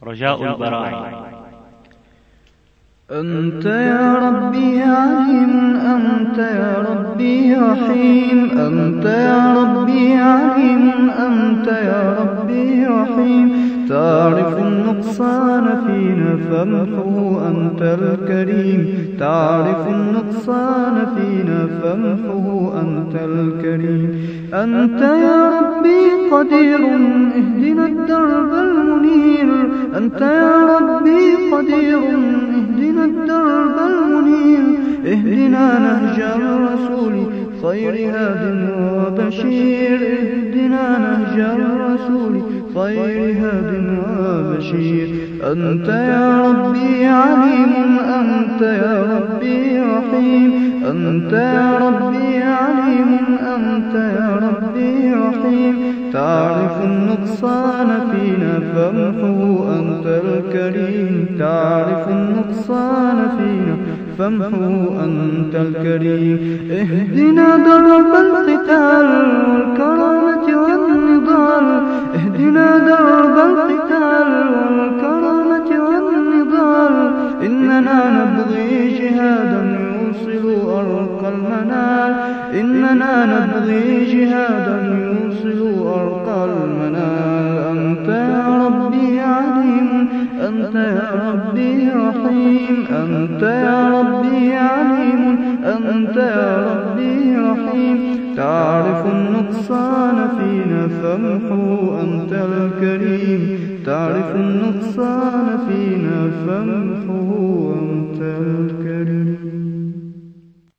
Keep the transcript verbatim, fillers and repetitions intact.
رجاء البراعي. أنت يا ربي عليم، أنت يا ربي رحيم، أنت يا ربي عليم، أنت يا ربي رحيم. تعرف النقصان فينا فامحه أنت الكريم، تعرف النقصان فينا فامحه أنت الكريم. أنت يا ربي قدير اهدنا الدرب المنير، أنت يا ربي قدير اهدنا الدرب المنير. اهدنا نهج الرسول خير هاد وبشير، اهدنا نهج الرسول خير هاد وبشير. أنت يا ربي عليم، أنت يا ربي رحيم، أنت يا ربي عليم، أنت يا ربي رحيم. تعرف النقصان فينا فامحه أنت الكريم، تعرف النقصان فينا فامحه أنت الكريم. اهدنا درب القتال والكرامة والنضال، اهدنا درب القتال والكرامة والنضال. إننا نبغي جهادا يوصل أرقى المنال، إننا نبغي جهادا يوصل أرقى المنال. أنت يا ربي عليم، أنت يا ربي رحيم، أنت يا ربي عليم، أنت يا ربي رحيم. تعرف النقصان فينا فامحه أنت الكريم، تعرف النقصان فينا فامحه أنت الكريم.